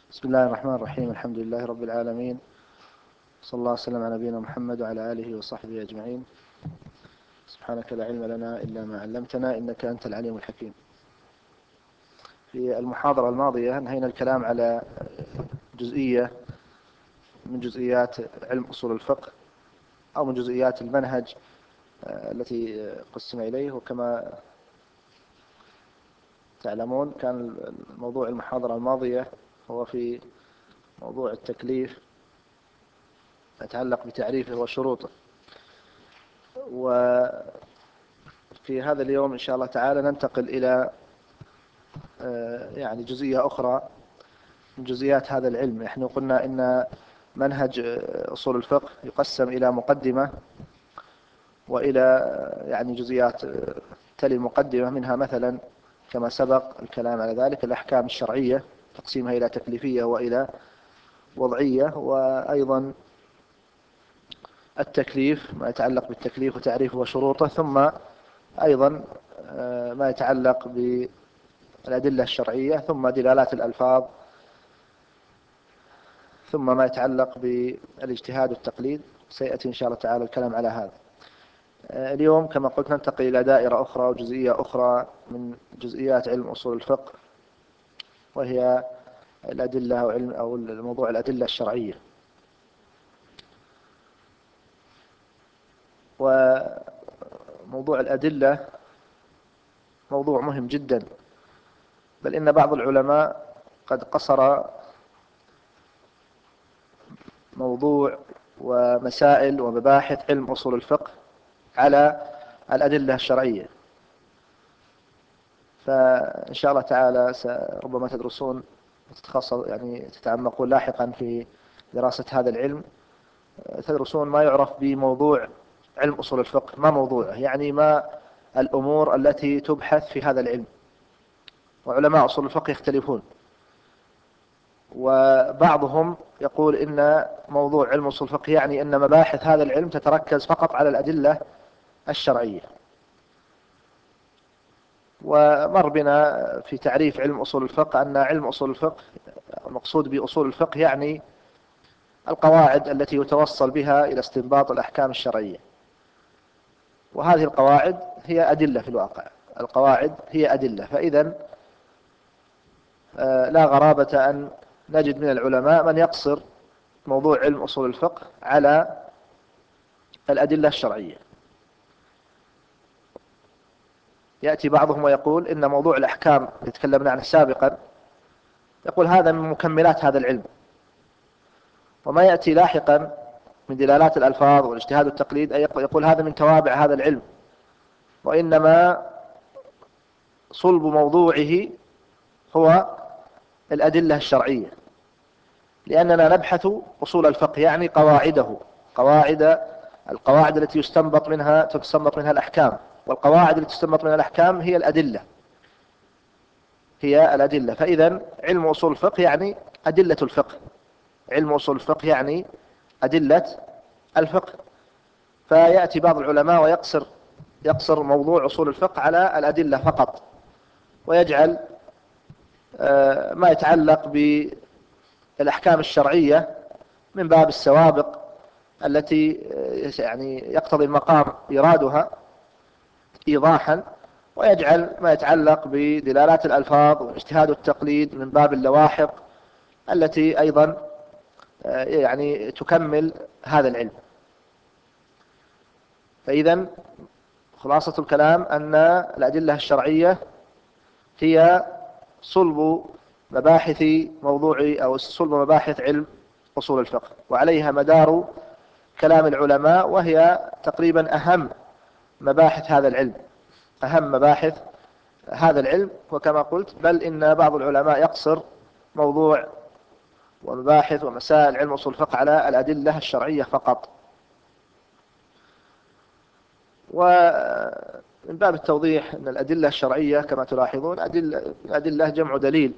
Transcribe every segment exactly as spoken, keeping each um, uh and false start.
بسم الله الرحمن الرحيم. الحمد لله رب العالمين، صلى الله وسلم على نبينا محمد وعلى آله وصحبه أجمعين. سبحانك لا علم لنا إلا ما علمتنا إنك أنت العليم الحكيم. في المحاضرة الماضية انهينا الكلام على جزئية من جزئيات علم أصول الفقه أو من جزئيات المنهج التي قسم إليه، وكما تعلمون كان موضوع المحاضرة الماضية هو في موضوع التكليف، يتعلق بتعريفه وشروطه. وفي هذا اليوم إن شاء الله تعالى ننتقل إلى يعني جزئية أخرى من جزئيات هذا العلم. نحن قلنا إن منهج أصول الفقه يقسم إلى مقدمة وإلى يعني جزئيات تلي المقدمة، منها مثلا كما سبق الكلام على ذلك الأحكام الشرعية، تقسيمها إلى تكليفية وإلى وضعية، وأيضا التكليف ما يتعلق بالتكليف وتعريفه وشروطه، ثم أيضا ما يتعلق بالأدلة الشرعية، ثم دلالات الألفاظ، ثم ما يتعلق بالاجتهاد والتقليد. سيأتي إن شاء الله تعالى الكلام على هذا. اليوم كما قلت ننتقل إلى دائرة أخرى وجزئية أخرى من جزئيات علم أصول الفقه، وهي الأدلة أو علم أو الموضوع الأدلة الشرعية. وموضوع الأدلة موضوع مهم جدا، بل إن بعض العلماء قد قصر موضوع ومسائل ومباحث علم أصول الفقه على الأدلة الشرعية. فإن شاء الله تعالى ربما تدرسون تتخصص يعني تتعمقون لاحقا في دراسة هذا العلم، تدرسون ما يعرف بموضوع علم أصول الفقه، ما موضوعه، يعني ما الأمور التي تبحث في هذا العلم. وعلماء أصول الفقه يختلفون، وبعضهم يقول إن موضوع علم أصول الفقه يعني أن مباحث هذا العلم تتركز فقط على الأدلة الشرعية. ومر بنا في تعريف علم أصول الفقه أن علم أصول الفقه المقصود بأصول الفقه يعني القواعد التي يتوصل بها إلى استنباط الأحكام الشرعية، وهذه القواعد هي أدلة في الواقع. القواعد هي أدلة، فإذا لا غرابة أن نجد من العلماء من يقصر موضوع علم أصول الفقه على الأدلة الشرعية. يأتي بعضهم ويقول إن موضوع الأحكام اللي تكلمنا عنه سابقا، يقول هذا من مكملات هذا العلم، وما يأتي لاحقا من دلالات الألفاظ والاجتهاد والتقليد يقول هذا من توابع هذا العلم، وإنما صلب موضوعه هو الأدلة الشرعية، لأننا نبحث أصول الفقه يعني قواعده، قواعد القواعد التي يستنبط منها تستنبط منها الأحكام، والقواعد التي تستنبط منها الأحكام هي الأدلة، هي الأدلة. فإذا علم أصول الفقه يعني أدلة الفقه، علم أصول الفقه يعني أدلة الفقه. فيأتي بعض العلماء ويقصر يقصر موضوع أصول الفقه على الأدلة فقط، ويجعل ما يتعلق بالأحكام الشرعية من باب السوابق التي يعني يقتضي المقام إيرادها إيضاحا، ويجعل ما يتعلق بدلالات الألفاظ والاجتهاد والتقليد من باب اللواحق التي أيضا يعني تكمل هذا العلم. فإذا خلاصة الكلام أن الأدلة الشرعية هي صلب مباحث موضوع أو صلب مباحث علم أصول الفقه، وعليها مدار كلام العلماء، وهي تقريبا أهم مباحث هذا العلم، أهم مباحث هذا العلم. وكما قلت بل إن بعض العلماء يقصر موضوع ومباحث ومسائل علم أصول الفقه على الأدلة الشرعية فقط. ومن باب التوضيح أن الأدلة الشرعية كما تلاحظون أدلة, أدلة جمع دليل،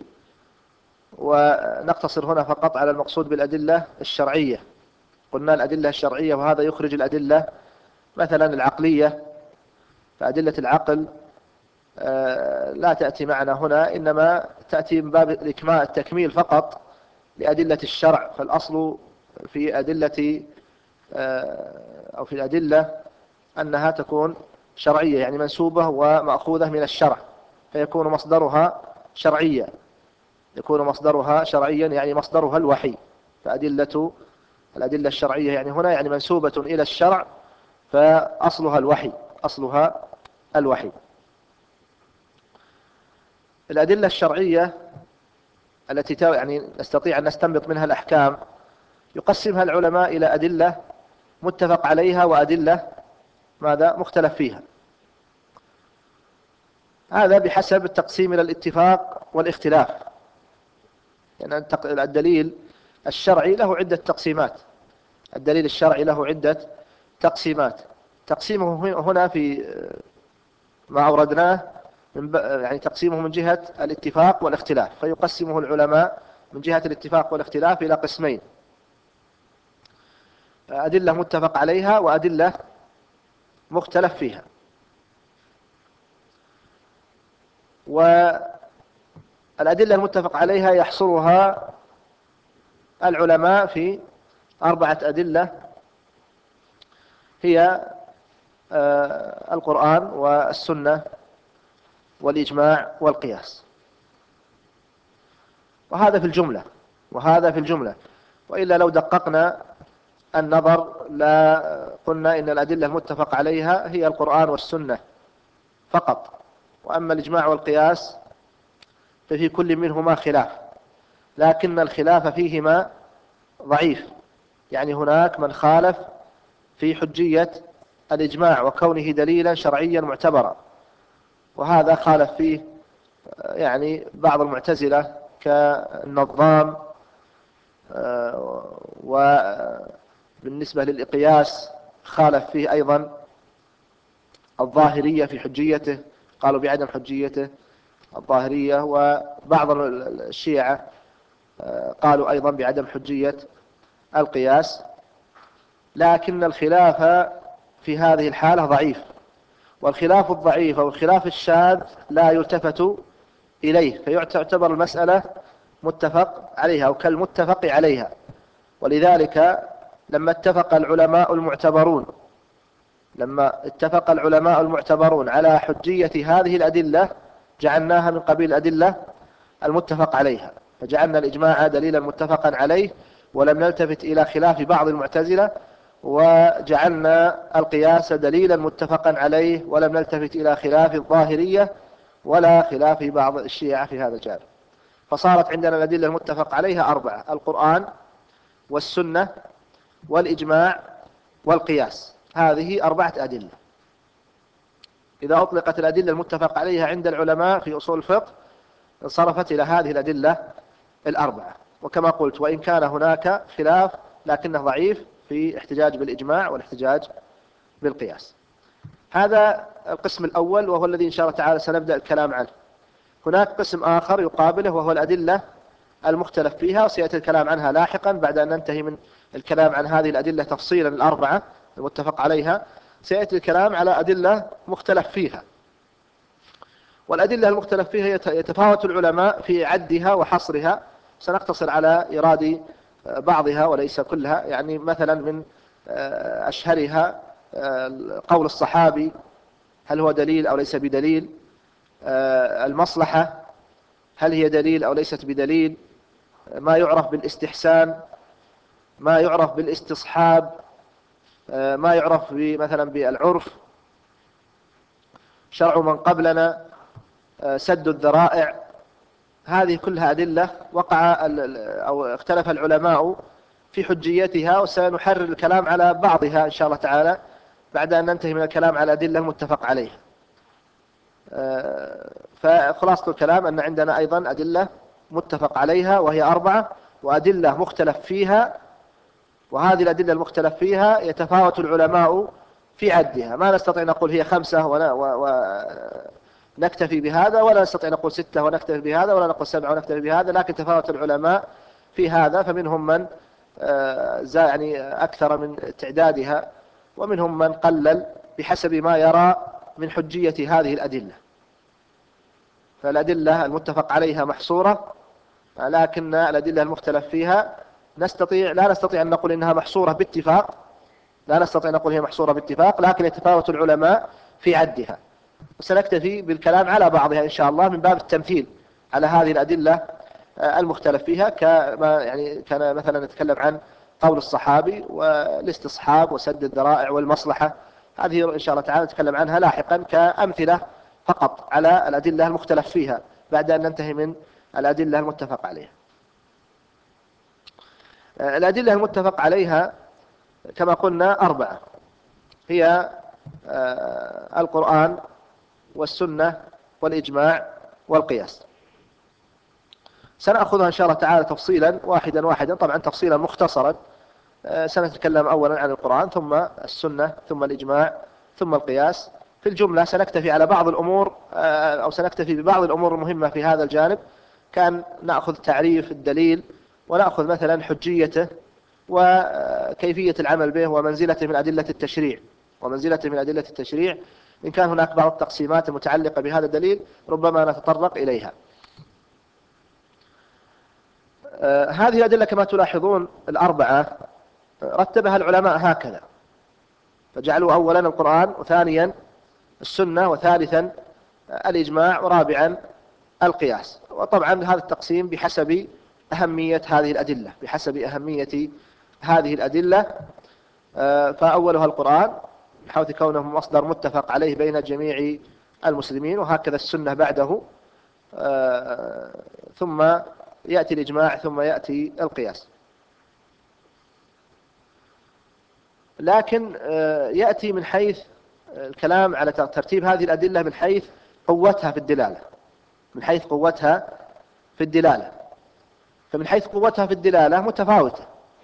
ونقتصر هنا فقط على المقصود بالأدلة الشرعية. قلنا الأدلة الشرعية، وهذا يخرج الأدلة مثلا العقلية، فأدلة العقل لا تأتي معنا هنا، إنما تأتي من باب الإكمال التكميل فقط لأدلة الشرع، فالأصل في أدلة أو في الأدلة أنها تكون شرعية، يعني منسوبة ومأخوذة من الشرع، فيكون مصدرها شرعيا، يكون مصدرها شرعيا يعني مصدرها الوحي. فأدلة الأدلة الشرعية يعني هنا يعني منسوبة إلى الشرع، فأصلها الوحي، أصلها الوحي. الأدلة الشرعية التي يعني نستطيع أن نستنبط منها الأحكام يقسمها العلماء إلى أدلة متفق عليها وأدلة ماذا مختلف فيها. هذا بحسب التقسيم إلى الاتفاق والاختلاف، يعني الدليل الشرعي له عدة تقسيمات. الدليل الشرعي له عدة تقسيمات. تقسيمه هنا في ما أوردناه من يعني تقسيمه من جهة الاتفاق والاختلاف، فيقسمه العلماء من جهة الاتفاق والاختلاف إلى قسمين: أدلة متفق عليها وأدلة مختلف فيها. والأدلة المتفق عليها يحصرها العلماء في أربعة أدلة، هي القرآن والسنة والإجماع والقياس. وهذا في الجملة وهذا في الجملة وإلا لو دققنا النظر لا قلنا إن الأدلة المتفق عليها هي القرآن والسنة فقط، وأما الإجماع والقياس ففي كل منهما خلاف، لكن الخلاف فيهما ضعيف. يعني هناك من خالف في حجية الإجماع وكونه دليلا شرعيا معتبرا، وهذا خالف فيه يعني بعض المعتزلة كالنظام، وبالنسبة للقياس خالف فيه أيضا الظاهرية في حجيته، قالوا بعدم حجيته الظاهرية، وبعض الشيعة قالوا أيضا بعدم حجية القياس. لكن الخلاف في هذه الحالة ضعيف، والخلاف الضعيف أو الخلاف الشاذ لا يلتفت إليه، فيعتبر المسألة متفق عليها أو كالمتفق عليها. ولذلك لما اتفق العلماء المعتبرون لما اتفق العلماء المعتبرون على حجية هذه الأدلة جعلناها من قبيل الأدلة المتفق عليها، فجعلنا الإجماع دليلا متفقا عليه ولم نلتفت إلى خلاف بعض المعتزلة، وجعلنا القياس دليلا متفقا عليه ولم نلتفت إلى خلاف الظاهرية ولا خلاف بعض الشيعة في هذا الجانب. فصارت عندنا الأدلة المتفق عليها أربعة: القرآن والسنة والإجماع والقياس. هذه أربعة أدلة. إذا أطلقت الأدلة المتفق عليها عند العلماء في أصول الفقه انصرفت إلى هذه الأدلة الأربعة. وكما قلت وإن كان هناك خلاف لكنه ضعيف في احتجاج بالإجماع والاحتجاج بالقياس. هذا القسم الأول وهو الذي إن شاء الله تعالى سنبدأ الكلام عنه. هناك قسم آخر يقابله وهو الأدلة المختلف فيها، وسيأتي الكلام عنها لاحقا بعد أن ننتهي من الكلام عن هذه الأدلة تفصيلا الأربعة المتفق عليها. سيأتي الكلام على أدلة مختلف فيها، والأدلة المختلف فيها يتفاوت العلماء في عدها وحصرها. سنقتصر على إيراد بعضها وليس كلها. يعني مثلا من أشهرها قول الصحابي، هل هو دليل أو ليس بدليل؟ المصلحة، هل هي دليل أو ليست بدليل؟ ما يعرف بالاستحسان، ما يعرف بالاستصحاب، ما يعرف مثلا بالعرف، شرع من قبلنا، سد الذرائع. هذه كلها أدلة وقع أو اختلف العلماء في حجيتها، وسنحرر الكلام على بعضها إن شاء الله تعالى بعد أن ننتهي من الكلام على أدلة المتفق عليها. فخلاصة الكلام أن عندنا أيضا أدلة متفق عليها وهي أربعة، وأدلة مختلف فيها، وهذه الأدلة المختلف فيها يتفاوت العلماء في عدها. ما نستطيع نقول هي خمسة ونكتفي بهذا، ولا نستطيع نقول ستة ونكتفي بهذا، ولا نقول سبعة ونكتفي بهذا، لكن تفاوت العلماء في هذا. فمنهم من يعني أكثر من تعدادها، ومنهم من قلل بحسب ما يرى من حجية هذه الأدلة. فالأدلة المتفق عليها محصورة، لكن الأدلة المختلف فيها نستطيع لا نستطيع أن نقول إنها محصورة باتفاق، لا نستطيع أن نقول هي محصورة باتفاق، لكن يتفاوت العلماء في عدها. وسنكتفي بالكلام على بعضها إن شاء الله من باب التمثيل على هذه الأدلة المختلف فيها، كما يعني كان مثلا نتكلم عن قول الصحابي والاستصحاب وسد الذرائع والمصلحة، هذه إن شاء الله تعالى نتكلم عنها لاحقا كأمثلة فقط على الأدلة المختلف فيها بعد أن ننتهي من الأدلة المتفق عليها. الأدلة المتفق عليها كما قلنا أربعة، هي القرآن والسنة والإجماع والقياس. سنأخذها إن شاء الله تعالى تفصيلا واحدا واحدا، طبعا تفصيلا مختصرا. سنتكلم أولا عن القرآن ثم السنة ثم الإجماع ثم القياس. في الجملة سنكتفي على بعض الأمور أو سنكتفي ببعض الأمور المهمة في هذا الجانب، كان نأخذ تعريف الدليل ونأخذ مثلا حجيته وكيفية العمل به ومنزلته من أدلة التشريع ومنزلته من أدلة التشريع. إن كان هناك بعض التقسيمات المتعلقة بهذا الدليل ربما نتطرق إليها. آه هذه الأدلة كما تلاحظون الأربعة رتبها العلماء هكذا، فجعلوا أولا القرآن وثانيا السنة وثالثا الإجماع ورابعا القياس. وطبعا هذا التقسيم بحسب أهمية هذه الأدلة بحسب أهمية هذه الأدلة. آه فأولها القرآن بحيث كونه مصدر متفق عليه بين جميع المسلمين، وهكذا السنة بعده، آه ثم يأتي الإجماع ثم يأتي القياس. لكن آه يأتي من حيث الكلام على ترتيب هذه الأدلة من حيث قوتها في الدلالة من حيث قوتها في الدلالة فمن حيث قوتها في الدلالة متفاوتة.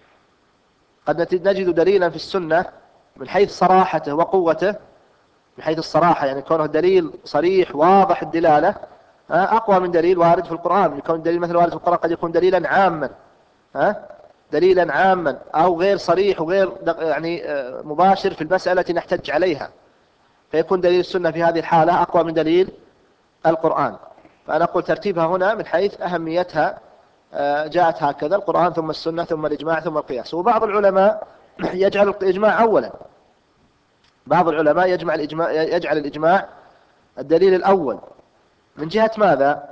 قد نجد دليلا في السنة من حيث صراحته وقوته، من حيث الصراحة يعني كونه دليل صريح واضح الدلالة أقوى من دليل وارد في القرآن. يكون دليل مثل وارد في القرآن قد يكون دليلا عاما ها دليلا عاما أو غير صريح وغير يعني مباشر في المسألة التي نحتج عليها، فيكون دليل السنة في هذه الحالة أقوى من دليل القرآن. فأنا أقول ترتيبها هنا من حيث أهميتها جاءت هكذا: القرآن ثم السنة ثم الإجماع ثم القياس. وبعض العلماء يجعل الإجماع أولا، بعض العلماء يجمع الإجماع يجعل الإجماع الدليل الأول. من جهة ماذا؟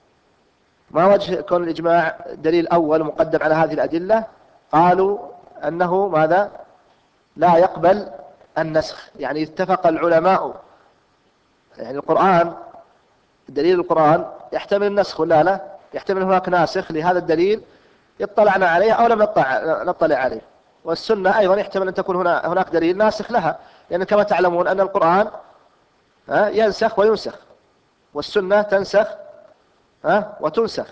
ما وجه كون الإجماع دليل أول مقدم على هذه الأدلة؟ قالوا أنه ماذا؟ لا يقبل النسخ. يعني اتفق العلماء، يعني القرآن دليل القرآن يحتمل النسخ ولا لا؟ يحتمل هناك ناسخ لهذا الدليل اطلعنا عليه أو لم نطلع عليه. والسنة أيضا يحتمل أن تكون هنا هناك دليل ناسخ لها، لأن يعني كما تعلمون أن القرآن ينسخ وينسخ، والسنة تنسخ وتنسخ.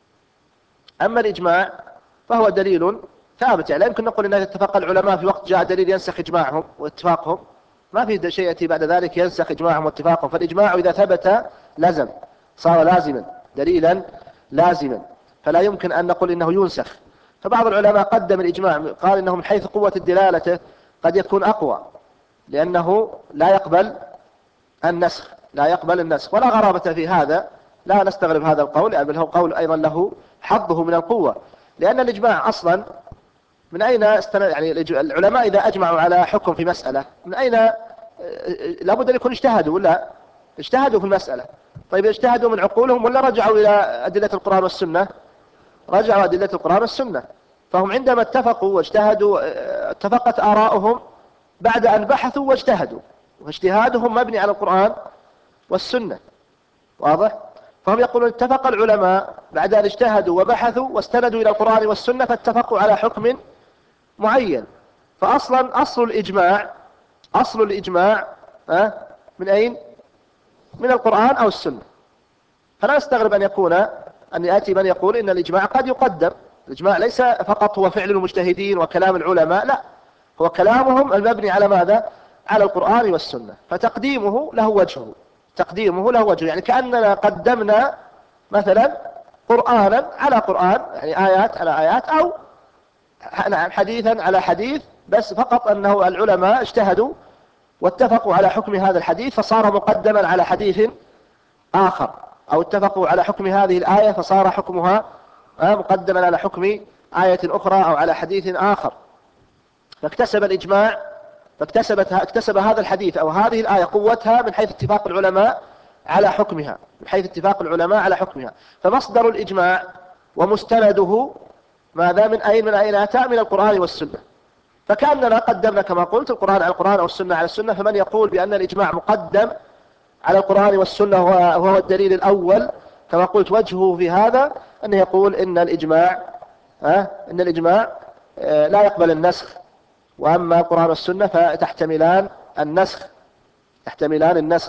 أما الإجماع فهو دليل ثابت، يعني لا يمكن نقول أنه اتفق العلماء في وقت جاء دليل ينسخ إجماعهم واتفاقهم، ما في شيء يأتي بعد ذلك ينسخ إجماعهم واتفاقهم. فالإجماع إذا ثبت لزم، صار لازما دليلا لازما، فلا يمكن أن نقول إنه ينسخ. فبعض العلماء قدم الإجماع، قال إنه من حيث قوة الدلالة قد يكون أقوى، لأنه لا يقبل النسخ لا يقبل النسخ ولا غرابة في هذا، لا نستغرب هذا القول، بل هو قول أيضا له حظه من القوة. لأن الإجماع أصلا من أين استند؟ يعني العلماء إذا أجمعوا على حكم في مسألة من أين؟ لابد أن يكون اجتهدوا ولا اجتهدوا في المسألة. طيب اجتهدوا من عقولهم ولا رجعوا إلى أدلة القرآن والسنة؟ رجعوا أدلة القرآن والسنة. فهم عندما اتفقوا واجتهدوا اتفقت آراؤهم بعد أن بحثوا واجتهدوا، واجتهادهم مبني على القرآن والسنة. واضح؟ فهم يقولون اتفق العلماء بعد أن اجتهدوا وبحثوا واستندوا إلى القرآن والسنة فاتفقوا على حكم معين. فأصلا أصل الإجماع أصل الإجماع من أين؟ من القرآن أو السنة. فلا نستغرب أن يكون أن يأتي من يقول إن الإجماع قد يقدم. الإجماع ليس فقط هو فعل المجتهدين وكلام العلماء، لا، هو كلامهم المبني على ماذا؟ على القرآن والسنة. فتقديمه له وجهه تقديمه له وجهه يعني كأننا قدمنا مثلا قرآنا على قرآن، يعني آيات على آيات، أو حديثا على حديث، بس فقط أنه العلماء اجتهدوا واتفقوا على حكم هذا الحديث فصار مقدما على حديث آخر، أو اتفقوا على حكم هذه الآية فصار حكمها مقدما على حكم آية أخرى أو على حديث آخر. فاكتسب الإجماع فاكتسبت اكتسب هذا الحديث أو هذه الآية قوتها من حيث اتفاق العلماء على حكمها من حيث اتفاق العلماء على حكمها. فمصدر الإجماع ومستنده ماذا؟ من أين من أين أتى؟ من القرآن والسنة. فكأننا قدمنا كما قلت القرآن على القرآن أو السنة على السنة. فمن يقول بأن الإجماع مقدم على القرآن والسنة وهو الدليل الأول كما قلت وجهه في هذا أن يقول إن الإجماع ها إن الإجماع لا يقبل النسخ، وأما القرآن والسنة فتحتملان النسخ تحتملان النسخ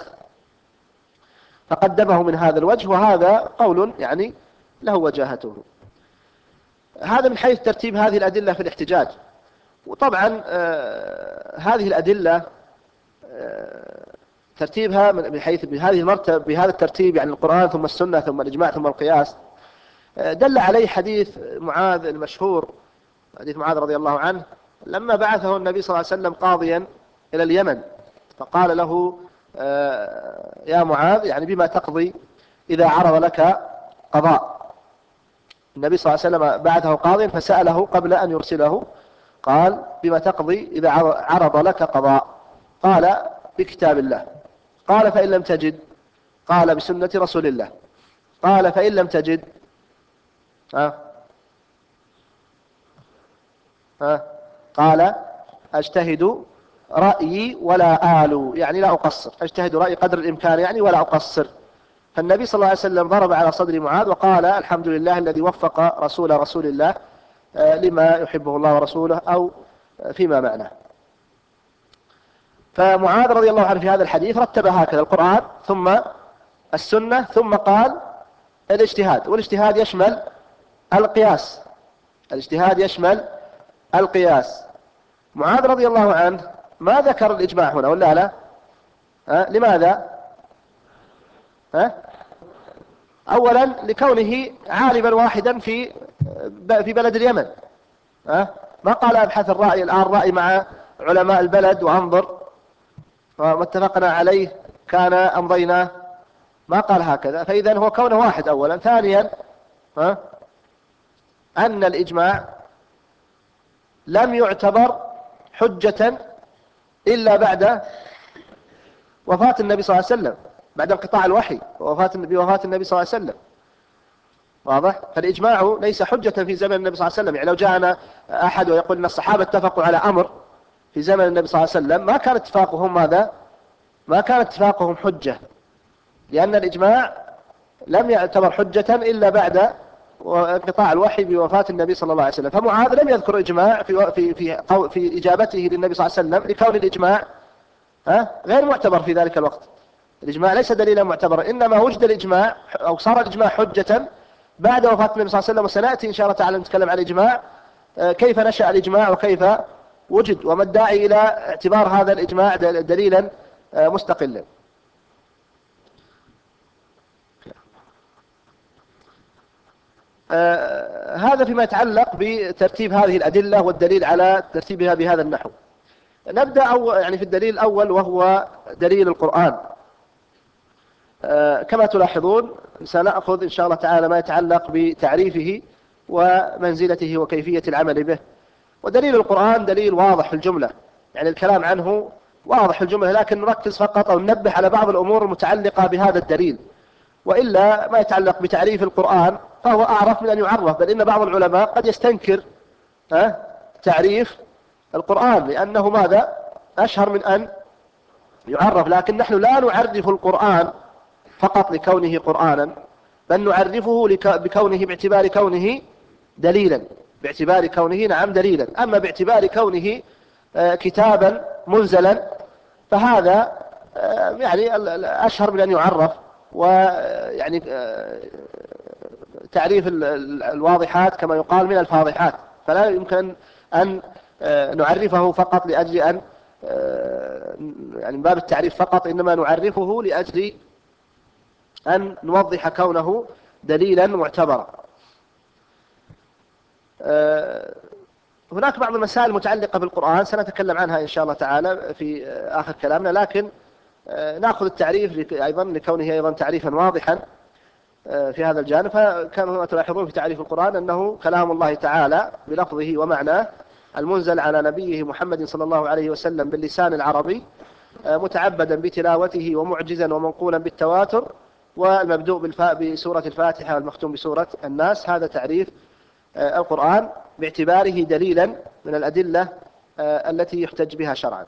فقدمه من هذا الوجه، وهذا قول يعني له وجاهته. هذا من حيث ترتيب هذه الأدلة في الاحتجاج. وطبعا آه هذه الأدلة آه ترتيبها من حيث بهذه المرتبة بهذا الترتيب يعني القرآن ثم السنة ثم الإجماع ثم القياس آه دل عليه حديث معاذ المشهور، حديث معاذ رضي الله عنه لما بعثه النبي صلى الله عليه وسلم قاضيا إلى اليمن، فقال له آه يا معاذ يعني بما تقضي إذا عرض لك قضاء. النبي صلى الله عليه وسلم بعثه قاضيا فسأله قبل أن يرسله قال بما تقضي إذا عرض لك قضاء؟ قال بكتاب الله. قال فإن لم تجد؟ قال بسنة رسول الله. قال فإن لم تجد ها ها قال أجتهد رأيي ولا آل يعني لا أقصر، أجتهد رأيي قدر الإمكان يعني ولا أقصر. فالنبي صلى الله عليه وسلم ضرب على صدر معاذ وقال الحمد لله الذي وفق رسول رسول الله لما يحبه الله ورسوله أو فيما معناه. فمعاذ رضي الله عنه في هذا الحديث رتب هكذا القرآن ثم السنة ثم قال الاجتهاد، والاجتهاد يشمل القياس الاجتهاد يشمل القياس. معاذ رضي الله عنه ما ذكر الإجماع هنا ولا لا؟ ها؟ لماذا؟ ها؟ أولا لكونه عالما واحدا في في بلد اليمن، ها؟ ما قال أبحث الرأي الآن رأي مع علماء البلد وأنظر وما اتفقنا عليه كان أمضينا، ما قال هكذا. فإذا هو كونه واحد أولا. ثانيا ها؟ أن الإجماع لم يعتبر حجة إلا بعد وفاة النبي صلى الله عليه وسلم، بعد انقطاع الوحي ووفاة النبي وفاة النبي صلى الله عليه وسلم. واضح؟ فالإجماع ليس حجة في زمن النبي صلى الله عليه وسلم. يعني لو جاءنا أحد ويقول أن الصحابة اتفقوا على أمر في زمن النبي صلى الله عليه وسلم ما كان اتفاقهم ماذا؟ ما كان اتفاقهم حجة، لأن الإجماع لم يعتبر حجة إلا بعد انقطاع الوحي بوفاة النبي صلى الله عليه وسلم. فمعاذ لم يذكر إجماع في في في, في إجابته للنبي صلى الله عليه وسلم لكون الإجماع ها غير معتبر في ذلك الوقت. الإجماع ليس دليلا معتبرا، إنما وجد الإجماع أو صار الإجماع حجة بعد وفاة النبي صلى الله عليه وسلم. وسنأتي إن شاء الله تعالى نتكلم عن الإجماع كيف نشأ الإجماع وكيف وجد وما الداعي إلى اعتبار هذا الإجماع دليلا مستقلا. آه هذا فيما يتعلق بترتيب هذه الأدلة والدليل على ترتيبها بهذا النحو. نبدأ أو يعني في الدليل الأول وهو دليل القرآن. آه كما تلاحظون سنأخذ إن شاء الله تعالى ما يتعلق بتعريفه ومنزلته وكيفية العمل به. ودليل القرآن دليل واضح في الجملة، يعني الكلام عنه واضح في الجملة، لكن نركز فقط أو ننبه على بعض الأمور المتعلقة بهذا الدليل. وإلا ما يتعلق بتعريف القرآن فهو أعرف من أن يعرف، بل إن بعض العلماء قد يستنكر ها تعريف القرآن لأنه ماذا؟ أشهر من أن يعرف. لكن نحن لا نعرف القرآن فقط لكونه قرآنا، بل نعرفه بكونه باعتبار كونه دليلا، باعتبار كونه نعم دليلا. أما باعتبار كونه كتابا منزلا فهذا يعني أشهر من أن يعرف. ويعني تعريف الواضحات كما يقال من الفاضحات، فلا يمكن أن نعرفه فقط لأجل أن يعني من باب التعريف فقط، إنما نعرفه لأجل أن نوضح كونه دليلا معتبرا. هناك بعض المسائل المتعلقة بالقرآن سنتكلم عنها إن شاء الله تعالى في آخر كلامنا، لكن نأخذ التعريف أيضا لكونه أيضا تعريفا واضحا. في هذا الجانب. فكما تلاحظون في تعريف القرآن أنه كلام الله تعالى بلفظه ومعناه المنزل على نبيه محمد صلى الله عليه وسلم باللسان العربي، متعبدا بتلاوته ومعجزا ومنقولا بالتواتر، والمبدوء بالفاء بسورة الفاتحة والمختوم بسورة الناس. هذا تعريف القرآن باعتباره دليلا من الأدلة التي يحتج بها شرعا.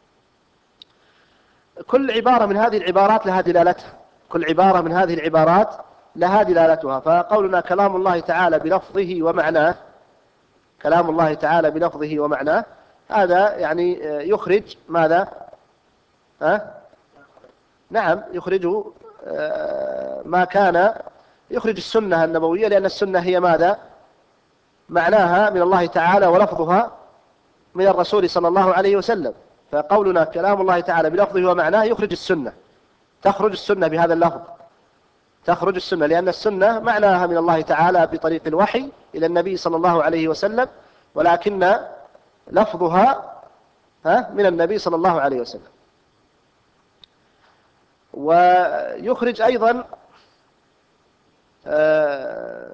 كل عبارة من هذه العبارات لها دلالتها، كل عبارة من هذه العبارات لها دلالتها. فقولنا كلام الله تعالى بلفظه ومعناه، كلام الله تعالى بلفظه ومعناه، هذا يعني يخرج ماذا؟ ها؟ نعم، يخرجه ما كان، يخرج السنة النبوية، لأن السنة هي ماذا؟ معناها من الله تعالى ولفظها من الرسول صلى الله عليه وسلم. فقولنا كلام الله تعالى بلفظه ومعناه يخرج السنة، تخرج السنة بهذا اللفظ، تخرج السنة، لأن السنة معناها من الله تعالى بطريق الوحي إلى النبي صلى الله عليه وسلم، ولكن لفظها من النبي صلى الله عليه وسلم. ويخرج أيضا آه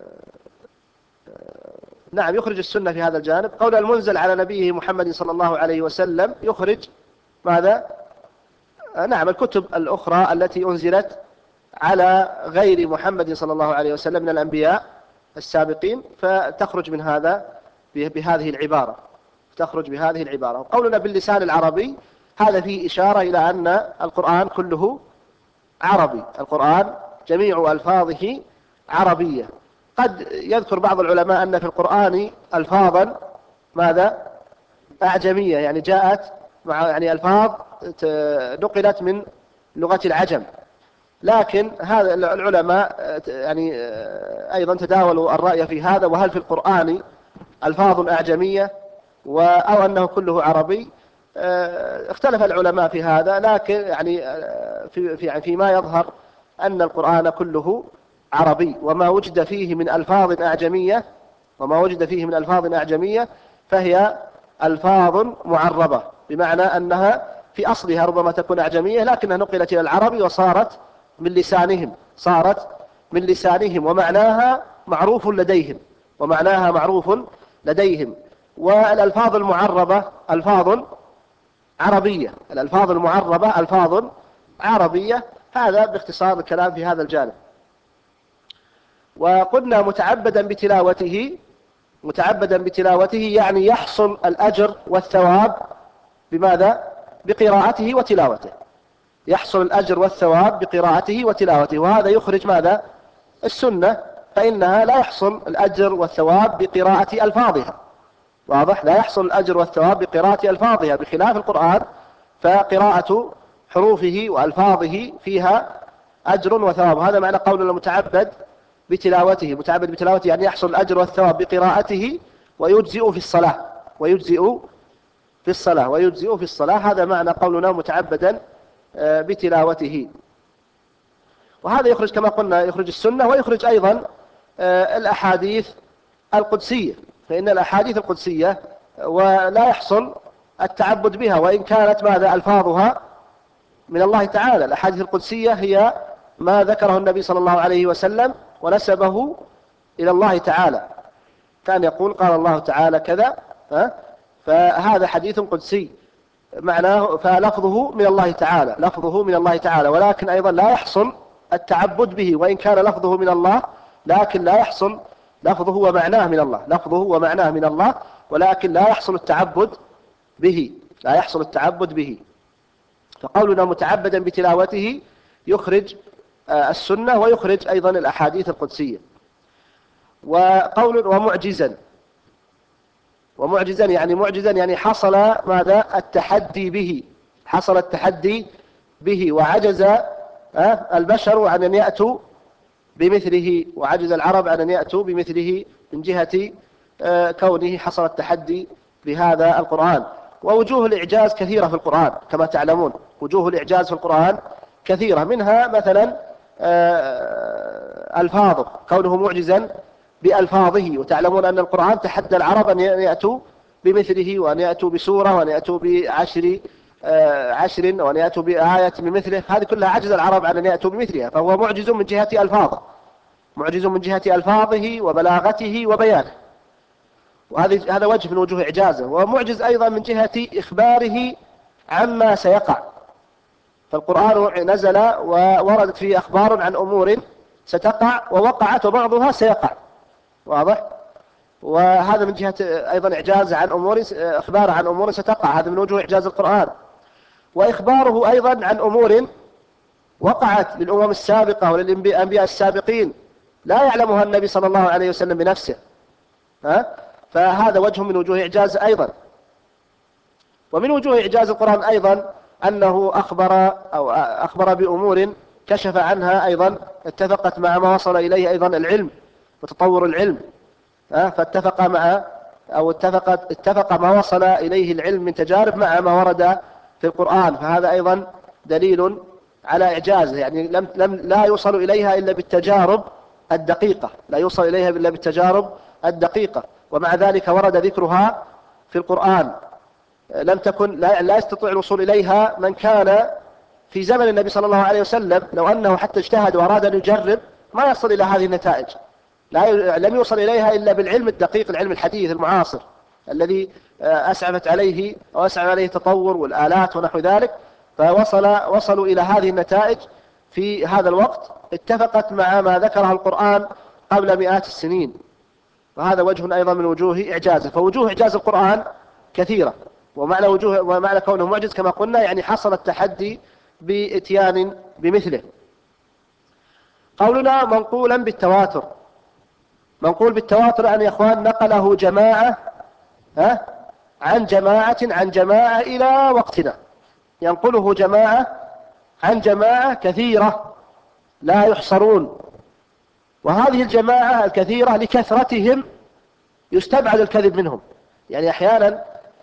نعم يخرج السنة في هذا الجانب. قول المنزل على نبيه محمد صلى الله عليه وسلم يخرج ماذا؟ آه نعم الكتب الأخرى التي أنزلت على غير محمد صلى الله عليه وسلم من الأنبياء السابقين، فتخرج من هذا بهذه العبارة، تخرج بهذه العبارة. وقولنا باللسان العربي هذا فيه إشارة إلى أن القرآن كله عربي، القرآن جميع ألفاظه عربية. قد يذكر بعض العلماء أن في القرآن ألفاظا ماذا؟ أعجمية، يعني جاءت مع يعني ألفاظ نقلت من لغة العجم، لكن هذا العلماء يعني أيضا تداولوا الرأي في هذا، وهل في القرآن ألفاظ أعجمية أو أنه كله عربي. اختلف العلماء في هذا، لكن يعني في يعني فيما يظهر أن القرآن كله عربي، وما وجد فيه من ألفاظ أعجمية وما وجد فيه من ألفاظ أعجمية فهي ألفاظ معربة، بمعنى أنها في أصلها ربما تكون أعجمية لكنها نقلت إلى العربي وصارت من لسانهم، صارت من لسانهم ومعناها معروف لديهم، ومعناها معروف لديهم. والألفاظ المعربة ألفاظ عربية، الألفاظ المعربة ألفاظ عربية. هذا باختصار الكلام في هذا الجانب. وقلنا متعبدا بتلاوته، متعبدا بتلاوته يعني يحصل الأجر والثواب بماذا؟ بقراءته وتلاوته، يحصل الأجر والثواب بقراءته وتلاوته. وهذا يخرج ماذا؟ السنة، فإنها لا يحصل الأجر والثواب بقراءة ألفاظها، واضح؟ لا يحصل الأجر والثواب بقراءة ألفاظها، بخلاف القرآن فقراءة حروفه وألفاظه فيها أجر وثواب. هذا معنى قول المتعبد بتلاوته، متعبد بتلاوته يعني يحصل الأجر والثواب بقراءته ويجزئ في الصلاة، ويجزئ في الصلاة ويجزئ في الصلاة هذا معنى قولنا متعبدا بتلاوته. وهذا يخرج كما قلنا يخرج السنة، ويخرج أيضا الأحاديث القدسية، فإن الأحاديث القدسية ولا يحصل التعبد بها وإن كانت ماذا؟ ألفاظها من الله تعالى. الأحاديث القدسية هي ما ذكره النبي صلى الله عليه وسلم ونسبه إلى الله تعالى، كان يقول قال الله تعالى كذا، فهذا حديث قدسي معناه، فلفظه من الله تعالى، لفظه من الله تعالى، ولكن أيضا لا يحصل التعبد به وإن كان لفظه من الله، لكن لا يحصل لفظه ومعناه من الله، لفظه ومعناه من الله، ولكن لا يحصل التعبد به، لا يحصل التعبد به. فقولنا متعبدا بتلاوته يخرج السنة ويخرج أيضا الأحاديث القدسية. وقول ومعجزا، ومعجزا يعني معجزا يعني حصل ماذا؟ التحدي به، حصل التحدي به، وعجز البشر عن أن يأتوا بمثله، وعجز العرب عن أن يأتوا بمثله من جهة كونه حصل التحدي بهذا القرآن. ووجوه الإعجاز كثيرة في القرآن كما تعلمون، وجوه الإعجاز في القرآن كثيرة، منها مثلا ألفاظه، كونه معجزا بألفاظه. وتعلمون أن القرآن تحدى العرب أن يأتوا بمثله، وأن يأتوا بسورة، وأن يأتوا بعشر عشر، وأن يأتوا بآية بمثله، هذه كلها عجز العرب عن أن يأتوا بمثلها، فهو معجز من جهة ألفاظه. معجز من جهة ألفاظه وبلاغته وبيانه، وهذا هذا وجه من وجوه إعجازه. ومعجز أيضا من جهة إخباره عما سيقع، فالقرآن نزل ووردت فيه أخبار عن أمور ستقع ووقعت وبعضها سيقع، واضح؟ وهذا من جهة أيضا إعجاز عن أمور، إخبار عن أمور ستقع، هذا من وجوه إعجاز القرآن. وإخباره أيضا عن أمور وقعت للأمم السابقة وللأنبياء السابقين لا يعلمها النبي صلى الله عليه وسلم بنفسه، ها؟ فهذا وجه من وجوه إعجاز أيضا. ومن وجوه إعجاز القرآن أيضا أنه أخبر أو أخبر بأمور كشف عنها أيضا اتفقت مع ما وصل إليه أيضا العلم وتطور العلم، فاتفق مع أو اتفقت اتفق ما وصل إليه العلم من تجارب مع ما ورد في القرآن، فهذا أيضا دليل على إعجازه، يعني لم لم لا يوصل إليها إلا بالتجارب الدقيقة، لا يوصل إليها إلا بالتجارب الدقيقة، ومع ذلك ورد ذكرها في القرآن. لم تكن لا, لا يستطيع الوصول إليها من كان في زمن النبي صلى الله عليه وسلم، لو أنه حتى اجتهد وأراد أن يجرب ما يصل إلى هذه النتائج، لا لم يوصل إليها إلا بالعلم الدقيق، العلم الحديث المعاصر الذي أسعفت عليه أو أسعف عليه التطور والآلات ونحو ذلك، فوصل وصلوا إلى هذه النتائج في هذا الوقت اتفقت مع ما ذكره القرآن قبل مئات السنين، وهذا وجه أيضا من وجوه إعجازه. فوجوه إعجاز القرآن كثيرة، ومعنى وجوه ومعنى كونه معجز كما قلنا يعني حصل التحدي بإتيان بمثله. قولنا منقولا بالتواتر، منقول بالتواتر أن يا إخوان نقله جماعة ها عن جماعة عن جماعة إلى وقتنا، ينقله جماعة عن جماعة كثيرة لا يحصرون، وهذه الجماعة الكثيرة لكثرتهم يستبعد الكذب منهم. يعني أحيانا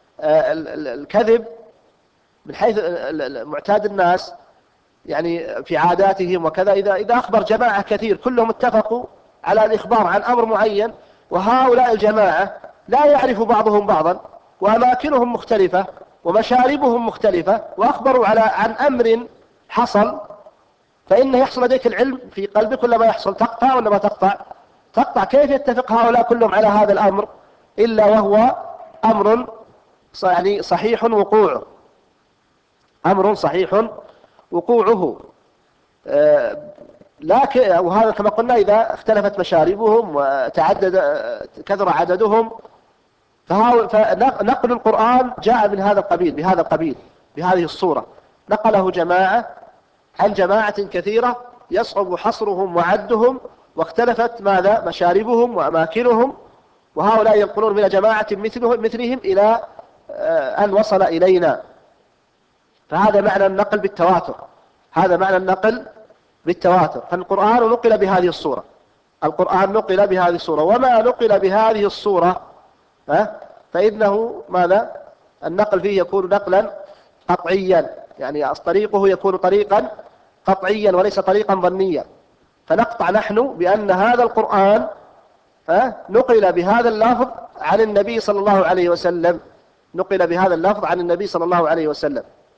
الكذب من حيث معتاد الناس يعني في عاداتهم وكذا، إذا إذا أخبر جماعة كثير كلهم اتفقوا على الإخبار عن أمر معين، وهؤلاء الجماعة لا يعرف بعضهم بعضا وأماكنهم مختلفة ومشاربهم مختلفة، وأخبروا على عن أمر حصل، فإن يحصل لديك العلم في قلبك كل ما يحصل، تقطع ولا ما تقطع؟ تقطع. كيف يتفق هؤلاء كلهم على هذا الأمر إلا وهو أمر يعني صحيح وقوعه، أمر صحيح وقوعه. آه لكن وهذا كما قلنا إذا اختلفت مشاربهم وتعدد كثر عددهم، فنقل القرآن جاء من هذا القبيل بهذا القبيل بهذه الصورة، نقله جماعة عن جماعة كثيرة يصعب حصرهم وعدهم، واختلفت ماذا مشاربهم وأماكنهم، وهؤلاء ينقلون من جماعة مثلهم مثلهم إلى أن وصل إلينا. فهذا معنى النقل بالتواتر، هذا معنى النقل بالتواتر. فالقرآن نقل بهذه الصورة، القرآن نقل بهذه الصورة، وما نقل بهذه الصورة فإنه ماذا النقل فيه يكون نقلا قطعيا، يعني طريقه يكون طريقا قطعيا وليس طريقا ظنيا، فنقطع نحن بأن هذا القرآن نقل بهذا اللفظ عن النبي صلى الله عليه وسلم، نقل بهذا اللفظ عن النبي صلى الله عليه وسلم.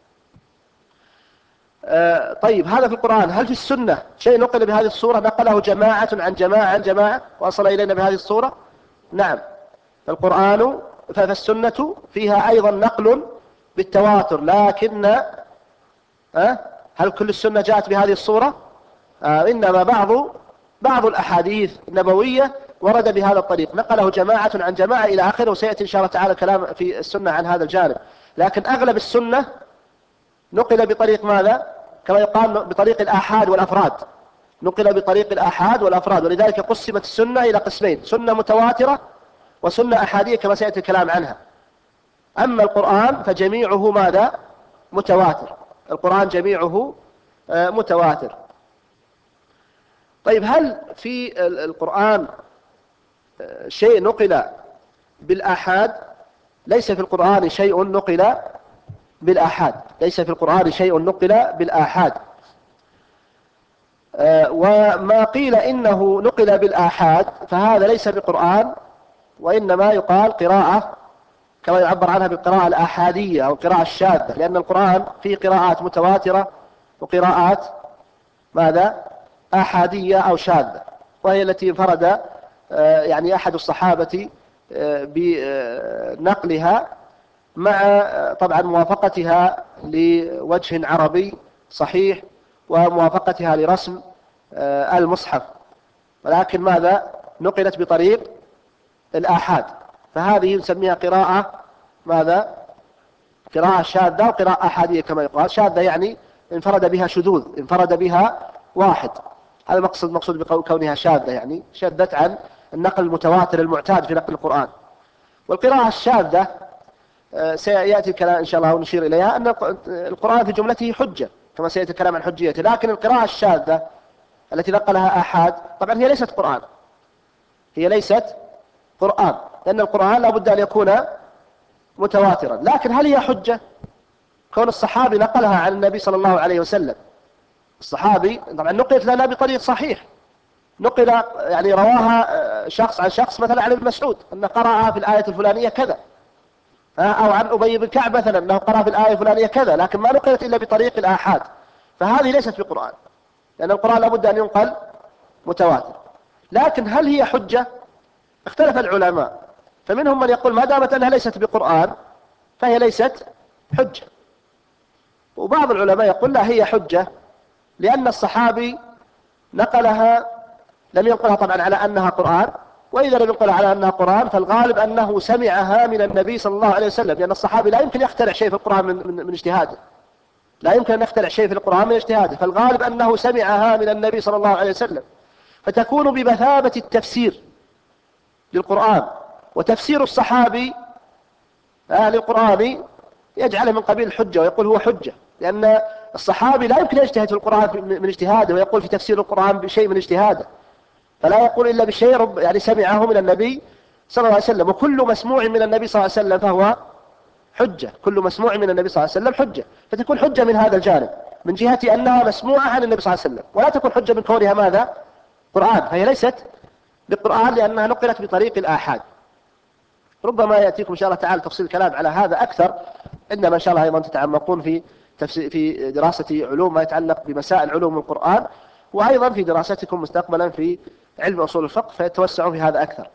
آه طيب هذا في القرآن. هل في السنة شيء نقل بهذه الصورة نقله جماعة عن جماعة عن جماعة وصل إلينا بهذه الصورة؟ نعم، فالقرآن فالسنة فيها أيضا نقل بالتواتر، لكن آه هل كل السنة جاءت بهذه الصورة؟ آه إنما بعض بعض الأحاديث النبوية ورد بهذا الطريق، نقله جماعة عن جماعة إلى آخره، وسيأتي إن شاء الله تعالى كلام في السنة عن هذا الجانب. لكن أغلب السنة نقل بطريق ماذا؟ كما يقال بطريق الآحاد والأفراد، نقل بطريق الآحاد والأفراد، ولذلك قسمت السنة إلى قسمين، سنة متواترة وسنة أحادية كما سيأتي الكلام عنها. أما القرآن فجميعه ماذا؟ متواتر، القرآن جميعه متواتر. طيب هل في القرآن شيء نقل بالآحاد؟ ليس في القرآن شيء نقل بالآحاد، ليس في القرآن شيء نقل بالآحاد. وما قيل إنه نقل بالآحاد فهذا ليس بقرآن، وإنما يقال قراءة كما يعبر عنها بالقراءة الآحادية أو القراءة الشاذة، لأن القرآن فيه قراءات متواترة وقراءات ماذا؟ آحادية أو شاذة. وهي التي انفرد يعني أحد الصحابة بنقلها مع طبعا موافقتها لوجه عربي صحيح وموافقتها لرسم المصحف، ولكن ماذا نقلت بطريق الآحاد، فهذه نسميها قراءة ماذا قراءة شاذة وقراءة أحادية كما يقال. شاذة يعني انفرد بها شذوذ، انفرد بها واحد، هذا مقصد مقصود بكونها شاذة، يعني شذت عن النقل المتواتر المعتاد في نقل القرآن. والقراءة الشاذة سيأتي الكلام إن شاء الله ونشير إليها، أن القرآن في جملته حجة كما سيأتي الكلام عن حجيته، لكن القراءة الشاذة التي نقلها آحاد طبعا هي ليست قرآن، هي ليست قرآن، لأن القرآن لا بد أن يكون متواترا. لكن هل هي حجة؟ كون الصحابي نقلها عن النبي صلى الله عليه وسلم، الصحابي طبعا نقلت لنا بطريق صحيح، نقل يعني رواها شخص عن شخص، مثلا عن ابن مسعود أنه قرأها في الآية الفلانية كذا، أو عن أبي بن كعب مثلا أنه قرأ في الآية الفلانية كذا، لكن ما نقلت إلا بطريق الآحاد، فهذه ليست بقرآن، لأن القرآن لابد أن ينقل متواتر. لكن هل هي حجة؟ اختلف العلماء، فمنهم من يقول ما دامت أنها ليست بقرآن فهي ليست حجة، وبعض العلماء يقول لا هي حجة، لأن الصحابي نقلها، لم ينقلها طبعا على أنها قرآن، وإذا لم ينقلها على أنها قرآن فالغالب أنه سمعها من النبي صلى الله عليه وسلم، لأن الصحابي لا يمكن يخترع شيء في القرآن من, من, من اجتهاده، لا يمكن أن يخترع شيء في القرآن من اجتهاده، فالغالب أنه سمعها من النبي صلى الله عليه وسلم، فتكون بمثابة التفسير للقرآن. وتفسير الصحابي آه للقرآن يجعله من قبيل الحجة ويقول هو حجة، لأن الصحابي لا يمكن يجتهد في القرآن من اجتهاده ويقول في تفسير القرآن بشيء من اجتهاده، فلا يقول إلا بشيء رب يعني سمعه من النبي صلى الله عليه وسلم، وكل مسموع من النبي صلى الله عليه وسلم فهو حجة، كل مسموع من النبي صلى الله عليه وسلم حجة، فتكون حجة من هذا الجانب من جهة أنها مسموعة عن النبي صلى الله عليه وسلم، ولا تكون حجة من كونها ماذا قرآن، فهي ليست بالقرآن لأنها نقلت بطريق الآحاد. ربما يأتيكم إن شاء الله تعالى تفصيل الكلام على هذا أكثر، إنما إن شاء الله أيضا تتعمقون في في دراسة علوم ما يتعلق بمسائل علوم القرآن، وأيضا في دراستكم مستقبلا في علم أصول الفقه فيتوسعون في هذا أكثر.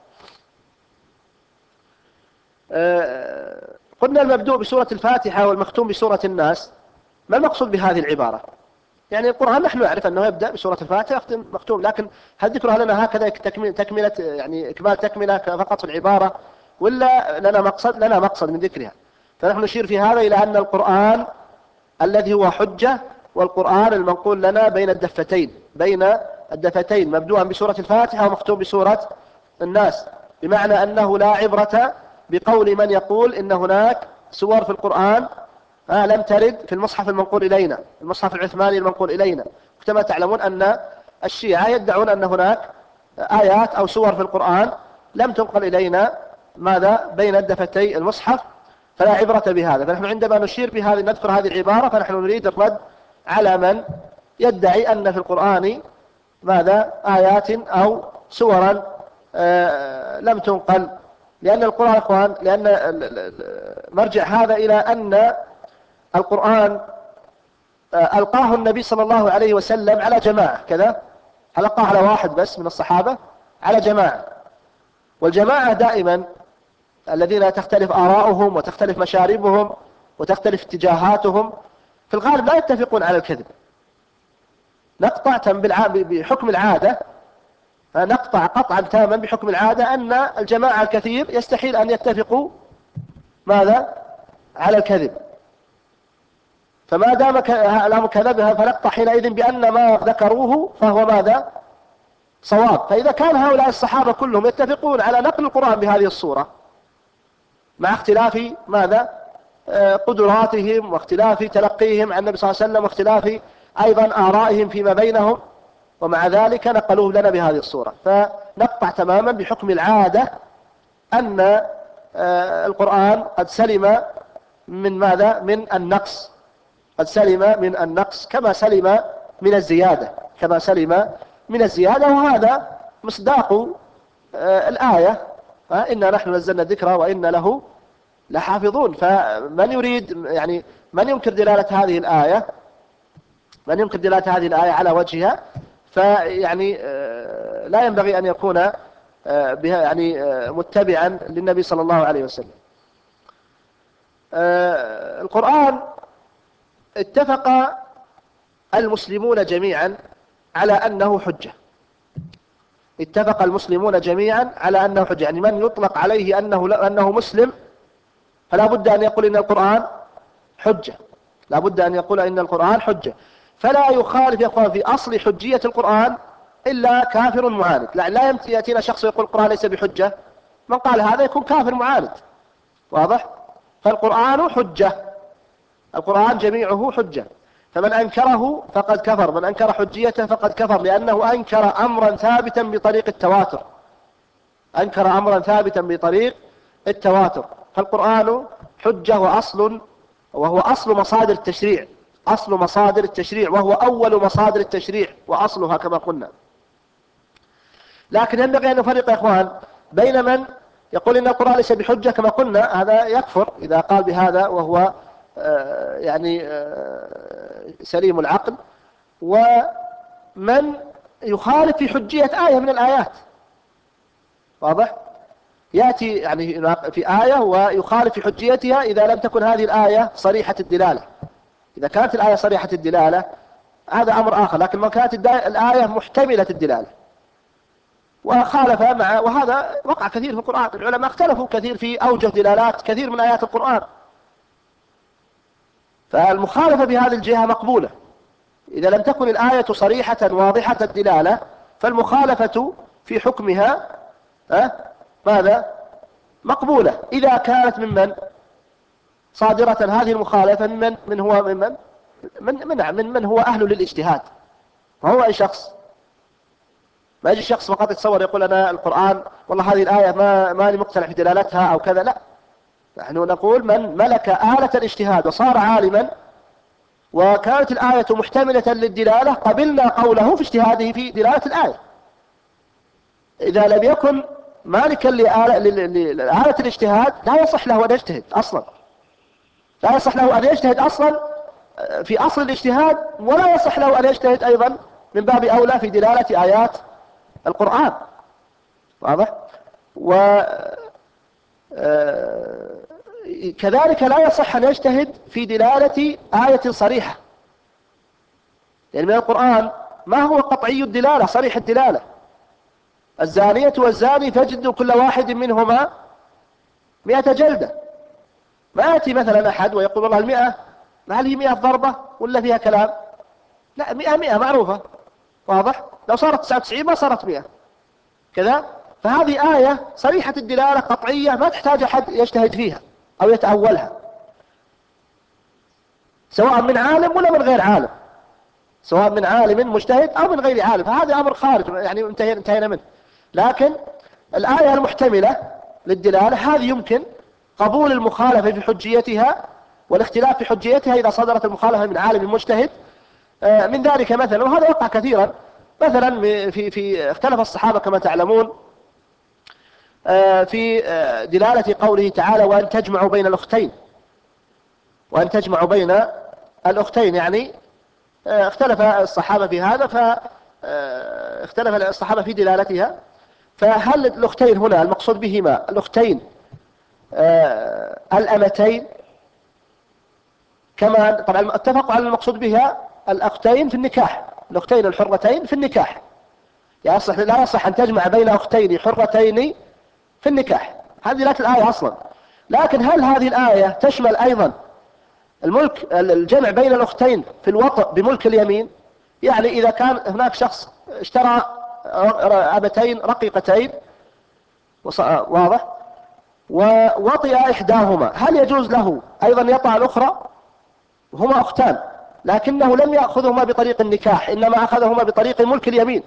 قلنا المبدوء بسورة الفاتحة والمختوم بسورة الناس، ما المقصود بهذه العبارة؟ يعني القرآن نحن نعرف أنه يبدأ بسورة الفاتحة يختم مختوم، لكن هل ذكرها لنا هكذا تكملة يعني إكمال تكملة فقط في العبارة، ولا لنا مقصد؟ لنا مقصد من ذكرها. فنحن نشير في هذا إلى أن القرآن الذي هو حجة والقرآن المنقول لنا بين الدفتين بين الدفتين مبدوءا بسورة الفاتحة ومختوم بسورة الناس، بمعنى أنه لا عبرة بقول من يقول إن هناك سور في القرآن آه لم ترد في المصحف المنقول إلينا، المصحف العثماني المنقول إلينا. كما تعلمون أن الشيعة يدعون أن هناك آيات أو سور في القرآن لم تنقل إلينا ماذا بين الدفتي المصحف، فلا عبرة بهذا. فنحن عندما نشير بهذه نذكر هذه العبارة فنحن نريد الرد على من يدعي أن في القرآن ماذا آيات أو سورا آه لم تنقل، لأن القرآن أخوان لأن مرجع هذا إلى أن القرآن ألقاه النبي صلى الله عليه وسلم على جماعة كذا، هل ألقاه على واحد بس من الصحابة؟ على جماعة، والجماعة دائما الذين تختلف آراؤهم وتختلف مشاربهم وتختلف اتجاهاتهم في الغالب لا يتفقون على الكذب. نقطع بحكم العادة، نقطع قطعا تاما بحكم العادة أن الجماعة الكثير يستحيل أن يتفقوا ماذا على الكذب، فما دام الأمر كذبها فنقطع حينئذ بأن ما ذكروه فهو ماذا صواب. فإذا كان هؤلاء الصحابة كلهم يتفقون على نقل القرآن بهذه الصورة مع اختلاف ماذا قدراتهم واختلاف تلقيهم عن النبي صلى الله عليه وسلم واختلاف أيضا آرائهم فيما بينهم، ومع ذلك نقلوه لنا بهذه الصورة، فنقطع تماما بحكم العادة أن القرآن قد سلم من ماذا من النقص، قد سلم من النقص كما سلم من الزيادة كما سلم من الزيادة وهذا مصداق الآية إنا نحن نزلنا الذكر وإنا له لحافظون. فمن يريد يعني من ينكر دلالة هذه الآية من ينكر دلالة هذه الآية على وجهها فيعني آه، لا ينبغي أن يكون آه، بها يعني آه، متبعا للنبي صلى الله عليه وسلم. آه، القرآن اتفق المسلمون جميعا على أنه حجة. اتفق المسلمون جميعا على أنه حجة، يعني من يطلق عليه أنه أنه مسلم فلا بد أن يقول إن القرآن حجة، لا بد أن يقول إن القرآن حجة. فلا يخالف يا أخوان في أصل حجية القرآن إلا كافر معاند. لا, لا يأتينا شخص يقول القرآن ليس بحجة، من قال هذا يكون كافر معاند. واضح؟ فالقرآن حجة، القرآن جميعه حجة، فمن أنكره فقد كفر، من أنكر حجيته فقد كفر، لأنه أنكر أمرا ثابتا بطريق التواتر، أنكر أمرا ثابتا بطريق التواتر. فالقرآن حجة وأصل، وهو أصل مصادر التشريع، أصل مصادر التشريع، وهو أول مصادر التشريع وأصلها كما قلنا. لكن ينبغي أن نفرق يا إخوان بين من يقول إن القرآن ليس بحجة كما قلنا، هذا يكفر إذا قال بهذا وهو آه يعني آه سليم العقل، ومن يخالف في حجية آية من الآيات. واضح؟ يأتي يعني في آية ويخالف في حجيتها إذا لم تكن هذه الآية صريحة الدلالة. إذا كانت الآية صريحة الدلالة هذا أمر آخر، لكن ما كانت الآية محتملة الدلالة وخالف مع، وهذا وقع كثير في القرآن، العلماء اختلفوا كثير في أوجه دلالات كثير من آيات القرآن. فالمخالفة بهذه الجهة مقبولة إذا لم تكن الآية صريحة واضحة الدلالة، فالمخالفة في حكمها أه؟ ماذا؟ مقبولة إذا كانت ممن صادرة هذه المخالفة ممن من هو ممن من من من, من هو أهل للاجتهاد. ما هو أي شخص، ما يجي شخص فقط يتصور يقول أنا القرآن والله هذه الآية ما ماني مقتنع في دلالتها أو كذا، لا، نحن نقول من ملك آلة الاجتهاد وصار عالما وكانت الآية محتملة للدلالة قبلنا قوله في اجتهاده في دلالة الآية. إذا لم يكن مالكا لآلة الاجتهاد لا يصح له أن يجتهد أصلا، لا يصح له أن يجتهد أصلا في أصل الاجتهاد، ولا يصح له أن يجتهد أيضا من باب أولى في دلالة آيات القرآن. واضح؟ وكذلك لا يصح أن يجتهد في دلالة آية صريحة، يعني من القرآن ما هو قطعي الدلالة صريح الدلالة. الزانية والزاني فاجلدوا كل واحد منهما مئة جلدة. ما يأتي مثلا أحد ويقول والله المئة هل هي مئة ضربة ولا فيها كلام؟ لا، مئة مئة معروفة. واضح؟ لو صارت تسعة وتسعين ما صارت مئة كذا. فهذه آية صريحة الدلالة قطعية ما تحتاج أحد يجتهد فيها أو يتأولها، سواء من عالم ولا من غير عالم، سواء من عالم مجتهد أو من غير عالم، فهذا أمر خارج يعني انتهينا, انتهينا منه. لكن الآية المحتملة للدلالة هذه يمكن قبول المخالفة في حجيتها والاختلاف في حجيتها إذا صدرت المخالفة من عالم مجتهد. من ذلك مثلا، وهذا وقع كثيرا، مثلا في في اختلف الصحابة كما تعلمون في دلالة قوله تعالى وأن تجمعوا بين الأختين، وأن تجمعوا بين الأختين، يعني اختلف الصحابة في هذا، فاختلف الصحابة في دلالتها. فهل الأختين هنا المقصود بهما الأختين الأمتين، كما طبعا اتفقوا على المقصود بها الأختين في النكاح، الأختين الحرتين في النكاح، يعني يصح لا يصح أن تجمع بين أختين حرتين في النكاح، هذه دلالة الآية أصلا. لكن هل هذه الآية تشمل أيضا الملك الجمع بين الأختين في الوطء بملك اليمين؟ يعني إذا كان هناك شخص اشترى أبتين رقيقتين واضح ووطئ إحداهما، هل يجوز له أيضا يطأ الأخرى؟ هما أختان لكنه لم يأخذهما بطريق النكاح، إنما أخذهما بطريق ملك اليمين.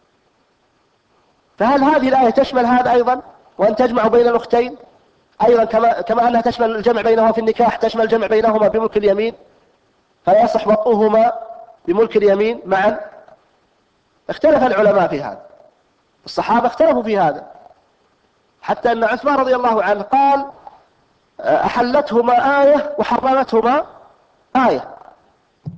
فهل هذه الآية تشمل هذا أيضا، وأن تجمع بين الأختين أيضا كما, كما أنها تشمل الجمع بينهما في النكاح تشمل الجمع بينهما بملك اليمين، فيصح وطئهما بملك اليمين معا؟ اختلف العلماء في هذا، الصحابة اختلفوا في هذا، حتى أن عثمان رضي الله عنه قال أحلتهما آية وحرمتهما آية.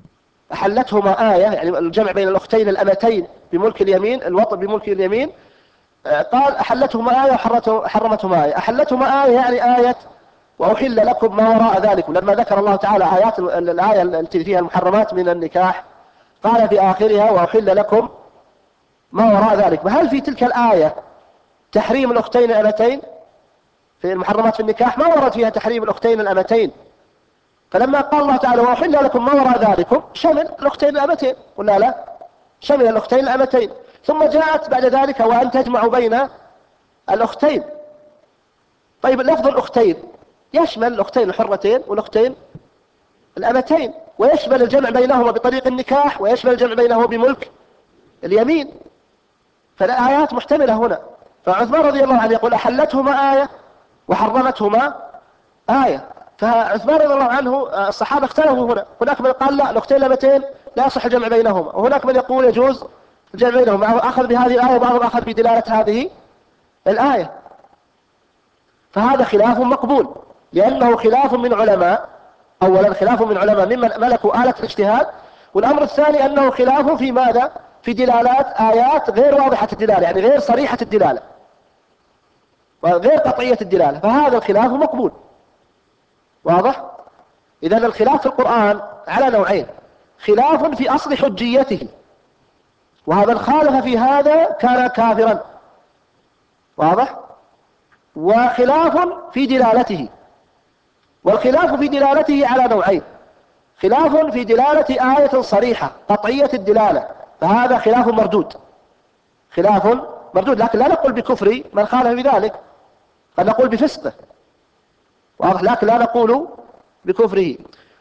أحلتهما آية، يعني الجمع بين الأختين الأمتين بملك اليمين، الوطء بملك اليمين. قال أحلتهما آية وحرمتهما آية. أحلتهما آية يعني آية وأحل لكم ما وراء ذلك، لما ذكر الله تعالى آيات الآية التي فيها المحرمات من النكاح قال في آخرها وأحل لكم ما وراء ذلك. فهل في تلك الآية تحريم الأختين الأمتين في المحرمات في النكاح؟ ما ورد فيها تحريم الأختين الأمتين. فلما قال الله تعالى وأحل لكم ما وراء ذلكم شمل الأختين الأمتين، ولا لا؟ شمل الأختين الأمتين. ثم جاءت بعد ذلك وأن تجمعوا بين الأختين. طيب لفظ الأختين يشمل الأختين الحرتين والأختين الأمتين، ويشمل الجمع بينهما بطريق النكاح، ويشمل الجمع بينهما بملك اليمين. فالآيات محتملة هنا. فعثمان رضي الله عنه يقول أحلتهما آية وحرمتهما آية. فعثمان رضي الله عنه الصحابة اختلفوا هنا، هناك من قال لا الأختين الأمتين لا يصح الجمع بينهما، وهناك من يقول يجوز الجمع بينهما، أخذ بهذه الآية وبعضهم أخذ بدلالة هذه الآية. فهذا خلاف مقبول لأنه خلاف من علماء، أولا خلاف من علماء ممن ملكوا آلة الاجتهاد، والأمر الثاني أنه خلاف في ماذا؟ في دلالات آيات غير واضحة الدلالة، يعني غير صريحة الدلالة وغير قطعية الدلالة، فهذا الخلاف مقبول. واضح؟ إذن الخلاف في القرآن على نوعين: خلاف في أصل حجيته، وهذا خالف في هذا كان كافرا. واضح؟ وخلاف في دلالته، والخلاف في دلالته على نوعين: خلاف في دلالة آية صريحة قطعية الدلالة، فهذا خلاف مردود، خلاف مردود، لكن لا نقول بكفر من خالف بذلك، قد نقول بفسقه. واضح؟ لكن لا نقول بكفره.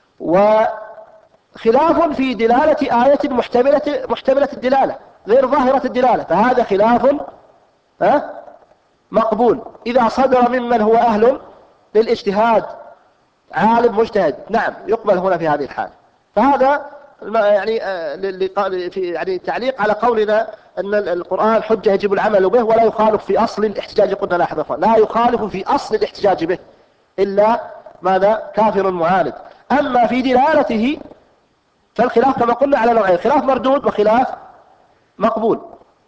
وخلاف في دلالة آية محتملة محتملة الدلالة غير ظاهرة الدلالة، فهذا خلاف ها مقبول إذا صدر ممن هو أهل للاجتهاد، عالم مجتهد، نعم يقبل هنا في هذه الحالة. فهذا يعني في يعني تعليق على قولنا أن القرآن حجة يجب العمل به ولا يخالف في أصل الاحتجاج. قلنا لاحظا لا يخالف في أصل الاحتجاج به إلا ماذا؟ كافر معاند. أما في دلالته فالخلاف كما قلنا على نوعين: خلاف مردود وخلاف مقبول.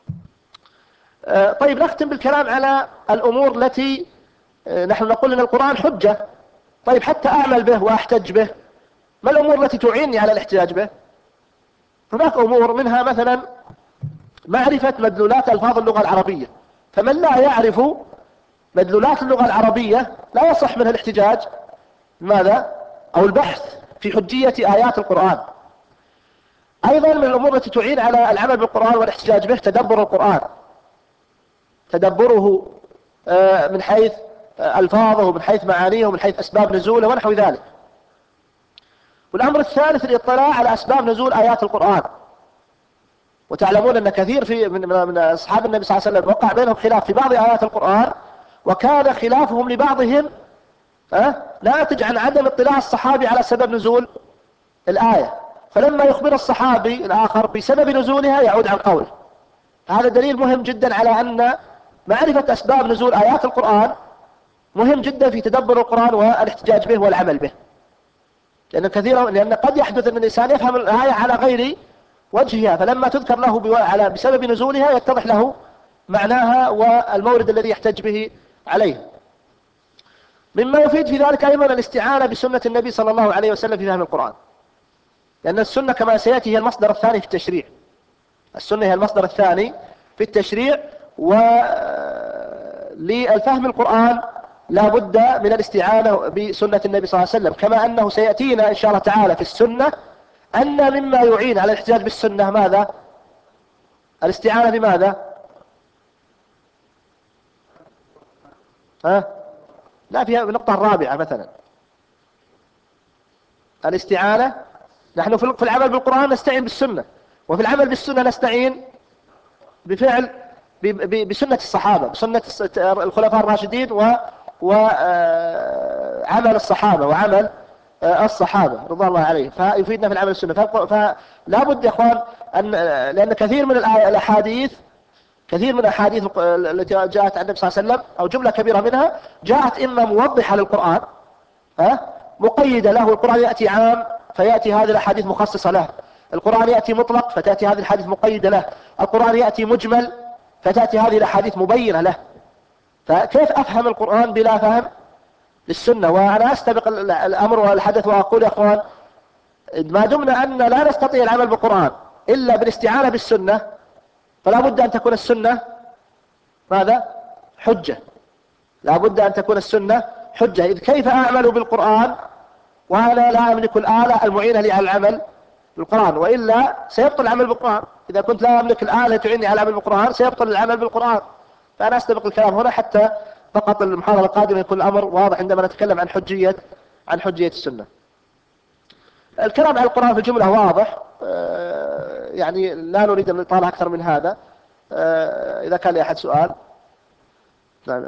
طيب نختم بالكلام على الأمور التي نحن نقول أن القرآن حجة. طيب حتى أعمل به وأحتج به، ما الأمور التي تعينني على الاحتجاج به؟ هناك أمور منها مثلا معرفة مدلولات ألفاظ اللغة العربية، فمن لا يعرف مدلولات اللغة العربية لا يصح منها الاحتجاج ماذا؟ أو البحث في حجية آيات القرآن. أيضا من الأمور التي تعين على العمل بالقرآن والاحتجاج به تدبر القرآن، تدبره من حيث ألفاظه ومن حيث معانيه ومن حيث أسباب نزوله ونحو ذلك. والأمر الثالث الاطلاع على أسباب نزول آيات القرآن. وتعلمون أن كثير في من, من أصحاب النبي صلى الله عليه وسلم وقع بينهم خلاف في بعض آيات القرآن، وكان خلافهم لبعضهم أه؟ ناتج عن عدم اطلاع الصحابي على سبب نزول الآية، فلما يخبر الصحابي الآخر بسبب نزولها يعود عن قوله. هذا دليل مهم جدا على أن معرفة أسباب نزول آيات القرآن مهم جدا في تدبر القرآن والاحتجاج به والعمل به، لأن كثيرا لأن قد يحدث أن الإنسان يفهم الآية على غير وجهها، فلما تذكر له على بسبب نزولها يتضح له معناها والمورد الذي يحتج به عليه. مما يفيد في ذلك أيضا الاستعانة بسنة النبي صلى الله عليه وسلم في فهم القرآن، لأن السنة كما سيأتي هي المصدر الثاني في التشريع. السنة هي المصدر الثاني في التشريع، وللفهم القرآن لا بد من الاستعانة بسنة النبي صلى الله عليه وسلم، كما أنه سيأتينا إن شاء الله تعالى في السنة أن مما يعين على الاحتجاج بالسنة ماذا؟ الاستعانة بماذا؟ ها؟ لا، فيها النقطة الرابعة مثلا الاستعانة. نحن في العمل بالقرآن نستعين بالسنة، وفي العمل بالسنة نستعين بفعل بسنة الصحابة، بسنة الخلفاء الراشدين وعمل الصحابة وعمل الصحابة رضي الله عليهم، فيفيدنا في العمل السنة. فلا بد يا اخوان أن لأن كثير من الأحاديث كثير من الأحاديث التي جاءت عن النبي صلى الله عليه وسلم أو جملة كبيرة منها جاءت إما موضحة للقرآن ها مقيدة له، القرآن يأتي عام فيأتي هذه الأحاديث مخصصة له، القرآن يأتي مطلق فتأتي هذه الحديث مقيدة له، القرآن يأتي مجمل فتأتي هذه الأحاديث مبينة له. فكيف أفهم القرآن بلا فهم للسنة؟ وأنا أستبق الأمر والحدث وأقول يا أخوان، ما دمنا أن لا نستطيع العمل بالقرآن إلا بالاستعانة بالسنة، فلا بد أن تكون السنة ماذا؟ حجة. لا بد أن تكون السنة حجة. إذ كيف أعمل بالقرآن وأنا لا أملك الآلة المعينة لي على العمل بالقرآن؟ وإلا سيبطل العمل بالقرآن. إذا كنت لا أملك الآلة تعيني على العمل بالقرآن سيبطل العمل بالقرآن. فأنا أستبق الكلام هنا حتى فقط المحاضرة القادمة يكون الأمر واضح عندما نتكلم عن حجية عن حجية السنة. الكلام عن القرآن في الجملة واضح، يعني لا نريد أن نطالع أكثر من هذا. إذا كان لي أحد سؤال. نعم.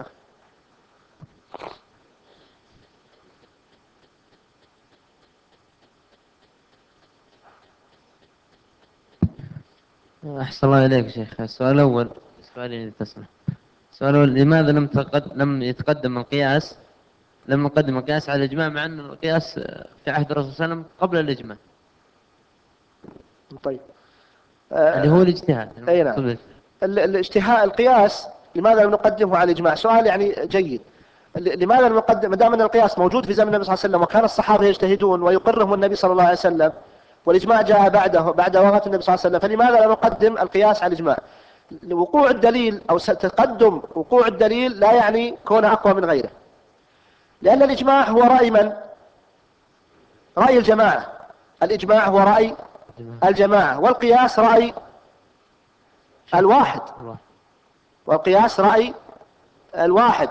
أحسن الله إليك شيخ. السؤال الأول، سؤالين تسمح. السؤال الأول، لماذا لم تقد... لم يتقدم القياس لم نقدم القياس على الإجماع، مع أن القياس في عهد الرسول صلى الله عليه وسلم قبل الإجماع؟ طيب. اللي هو الاجتهاد. أي نعم. الاجتهاد القياس لماذا لم نقدمه على الإجماع؟ سؤال يعني جيد. لماذا لم نقدم ما دام أن القياس موجود في زمن النبي صلى الله عليه وسلم وكان الصحابة يجتهدون ويقرهم النبي صلى الله عليه وسلم، والإجماع جاء بعده بعد وفاة النبي صلى الله عليه وسلم، فلماذا لا نقدم القياس على الإجماع؟ وقوع الدليل أو تقدم وقوع الدليل لا يعني كونه أقوى من غيره، لأن الإجماع هو رأي من؟ رأي الجماعة. الإجماع هو رأي الجماعة، والقياس رأي الواحد، والقياس رأي الواحد.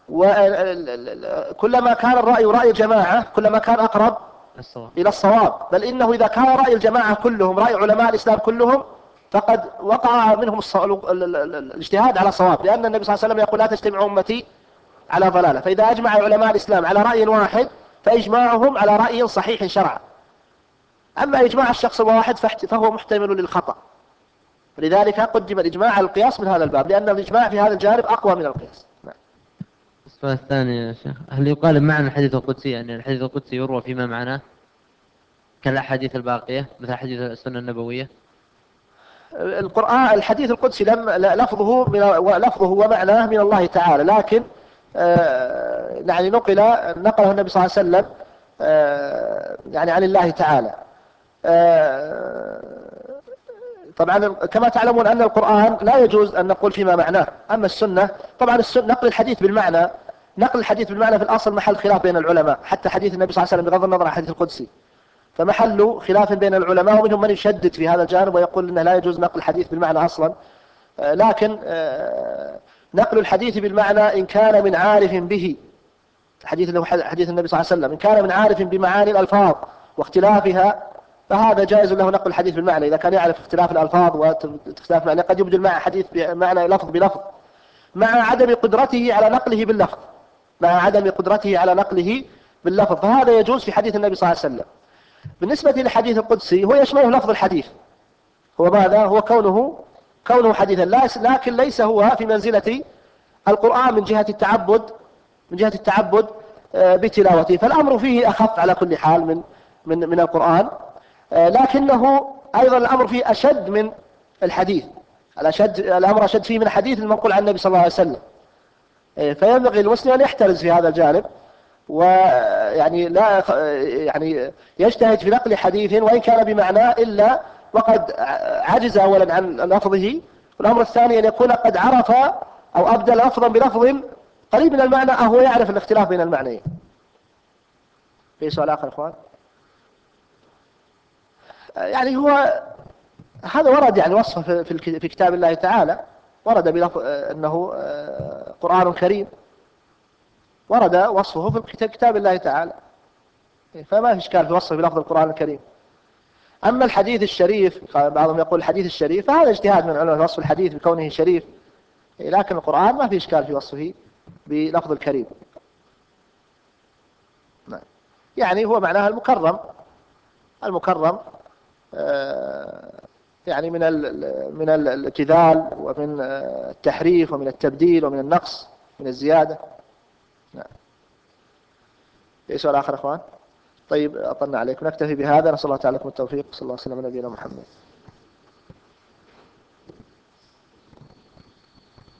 وكلما كان الرأي رأي الجماعة كلما كان أقرب إلى الصواب. بل إنه إذا كان رأي الجماعة كلهم رأي علماء الإسلام كلهم فقد وقع منهم الاجتهاد على صواب، لأن النبي صلى الله عليه وسلم يقول لا تجتمع أمتي على ضلالة. فإذا أجمع علماء الإسلام على رأي واحد فإجماعهم على رأي صحيح شرعا. أما إجماع الشخص الواحد فهو محتمل للخطأ، لذلك قدم الإجماع على القياس من هذا الباب، لأن الإجماع في هذا الجانب أقوى من القياس. نعم. السؤال الثاني يا شيخ، هل يقال معنى الحديث القدسي أن يعني الحديث القدسي يروى فيما معناه كالأحاديث الباقية مثل حديث السنة النبوية؟ القرآن الحديث القدسي لم لفظه من لفظه ومعناه من الله تعالى، لكن آه يعني نقل نقله النبي صلى الله عليه وسلم آه يعني عن الله تعالى. آه طبعا كما تعلمون أن القرآن لا يجوز أن نقول فيما معناه. أما السنة طبعا السنة نقل الحديث بالمعنى نقل الحديث بالمعنى في الأصل محل خلاف بين العلماء، حتى حديث النبي صلى الله عليه وسلم بغض النظر عن الحديث القدسي فمحل خلاف بين العلماء، ومنهم من يشدد في هذا الجانب ويقول أنه لا يجوز نقل الحديث بالمعنى أصلا. لكن نقل الحديث بالمعنى إن كان من عارف به، حديث حديث النبي صلى الله عليه وسلم إن كان من عارف بمعاني الألفاظ واختلافها فهذا جائز له نقل الحديث بالمعنى، إذا كان يعرف اختلاف الألفاظ واختلاف المعنى. قد يبدل مع حديث بمعنى لفظ بلفظ مع عدم قدرته على نقله باللفظ مع عدم قدرته على نقله باللفظ فهذا يجوز في حديث النبي صلى الله عليه وسلم. بالنسبة للحديث القدسي هو يشمله لفظ الحديث، هو ماذا؟ هو كونه كونه حديثا، لكن ليس هو في منزلة القرآن من جهة التعبد من جهة التعبد بتلاوته، فالأمر فيه أخف على كل حال من من من القرآن، لكنه أيضا الأمر فيه أشد من الحديث. الأشد الأمر أشد فيه من الحديث المنقول عن النبي صلى الله عليه وسلم. فينبغي المسلم أن يحترز في هذا الجانب، ويعني لا يعني يجتهد في نقل حديث وإن كان بمعناه إلا وقد عجز أولا عن لفظه، والأمر الثاني أن يكون قد عرف أو أبدل لفظا بلفظ قريب من المعنى أو هو يعرف الاختلاف بين المعنيين. في سؤال آخر إخوان؟ يعني هو هذا ورد يعني وصفه في في كتاب الله تعالى، ورد بلفظ أنه قرآن كريم، ورد وصفه في كتاب الله تعالى، فما في إشكال في وصفه بلفظ القرآن الكريم. أما الحديث الشريف بعضهم يقول الحديث الشريف فهذا اجتهاد من العلماء في وصف الحديث بكونه شريف، لكن القرآن ما في إشكال في وصفه بلفظ الكريم. يعني هو معناها المكرم المكرم يعني من من الابتذال ومن التحريف ومن التبديل ومن النقص من الزيادة. نعم. في سؤال آخر أخوان؟ طيب أطلنا عليك، نكتفي بهذا، نسأل الله تعالى لكم التوفيق، صلى الله عليه وسلم على نبينا محمد.